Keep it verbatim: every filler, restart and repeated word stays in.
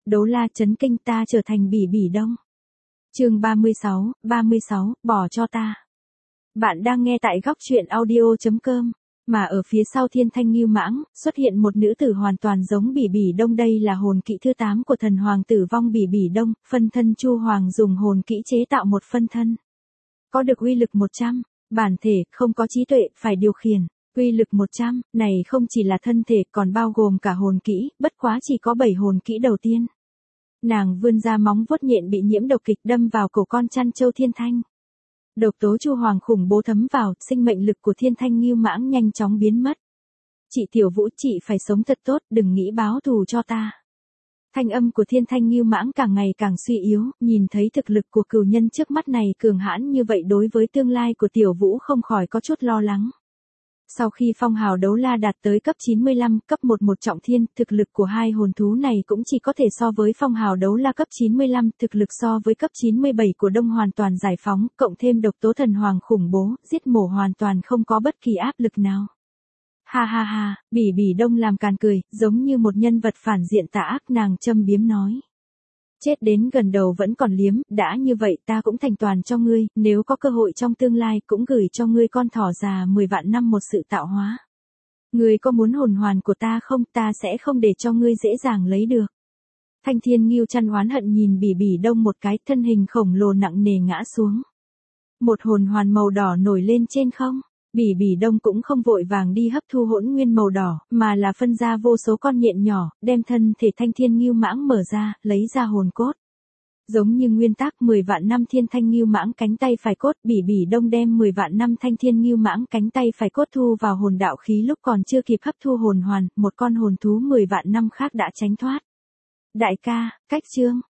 Đấu la chấn kinh ta trở thành Bỉ Bỉ Đông. Chương ba mươi sáu, ba mươi sáu, bỏ cho ta. Bạn đang nghe tại góc truyện audio chấm com. Mà ở phía sau Thiên Thanh Ngưu Mãng, xuất hiện một nữ tử hoàn toàn giống Bỉ Bỉ Đông, đây là hồn kỹ thứ tám của thần hoàng tử vong Bỉ Bỉ Đông, phân thân Chu Hoàng dùng hồn kỹ chế tạo một phân thân. Có được uy lực một trăm, bản thể, không có trí tuệ, phải điều khiển. Uy lực một trăm, này không chỉ là thân thể, còn bao gồm cả hồn kỹ, bất quá chỉ có bảy hồn kỹ đầu tiên. Nàng vươn ra móng vuốt nhện bị nhiễm độc kịch đâm vào cổ con chăn châu Thiên Thanh. Độc tố Chu Hoàng khủng bố thấm vào, sinh mệnh lực của Thiên Thanh Ngưu Mãng nhanh chóng biến mất. Chị Tiểu Vũ, chị phải sống thật tốt, đừng nghĩ báo thù cho ta. Thanh âm của Thiên Thanh Ngưu Mãng càng ngày càng suy yếu, nhìn thấy thực lực của cừu nhân trước mắt này cường hãn như vậy, đối với tương lai của Tiểu Vũ không khỏi có chút lo lắng. Sau khi phong hào đấu la đạt tới cấp chín mươi lăm, cấp mười một trọng thiên, thực lực của hai hồn thú này cũng chỉ có thể so với phong hào đấu la cấp chín mươi lăm, thực lực so với cấp chín mươi bảy của Đông hoàn toàn giải phóng, cộng thêm độc tố thần hoàng khủng bố, giết mổ hoàn toàn không có bất kỳ áp lực nào. Ha ha ha, Bỉ Bỉ Đông làm càn cười, giống như một nhân vật phản diện tà ác, nàng châm biếm nói. Chết đến gần đầu vẫn còn liếm, đã như vậy ta cũng thành toàn cho ngươi, nếu có cơ hội trong tương lai cũng gửi cho ngươi con thỏ già mười vạn năm một sự tạo hóa. Ngươi có muốn hồn hoàn của ta không, ta sẽ không để cho ngươi dễ dàng lấy được. Thanh Thiên Ngưu chăn oán hận nhìn Bỉ Bỉ Đông một cái, thân hình khổng lồ nặng nề ngã xuống. Một hồn hoàn màu đỏ nổi lên trên không. Bỉ Bỉ Đông cũng không vội vàng đi hấp thu hỗn nguyên màu đỏ, mà là phân ra vô số con nhện nhỏ, đem thân thể Thanh Thiên Ngưu Mãng mở ra, lấy ra hồn cốt. Giống như nguyên tắc mười vạn năm Thiên Thanh Ngưu Mãng cánh tay phải cốt, Bỉ Bỉ Đông đem mười vạn năm Thanh Thiên Ngưu Mãng cánh tay phải cốt thu vào hồn đạo khí, lúc còn chưa kịp hấp thu hồn hoàn, một con hồn thú mười vạn năm khác đã tránh thoát. Đại ca, cách chương,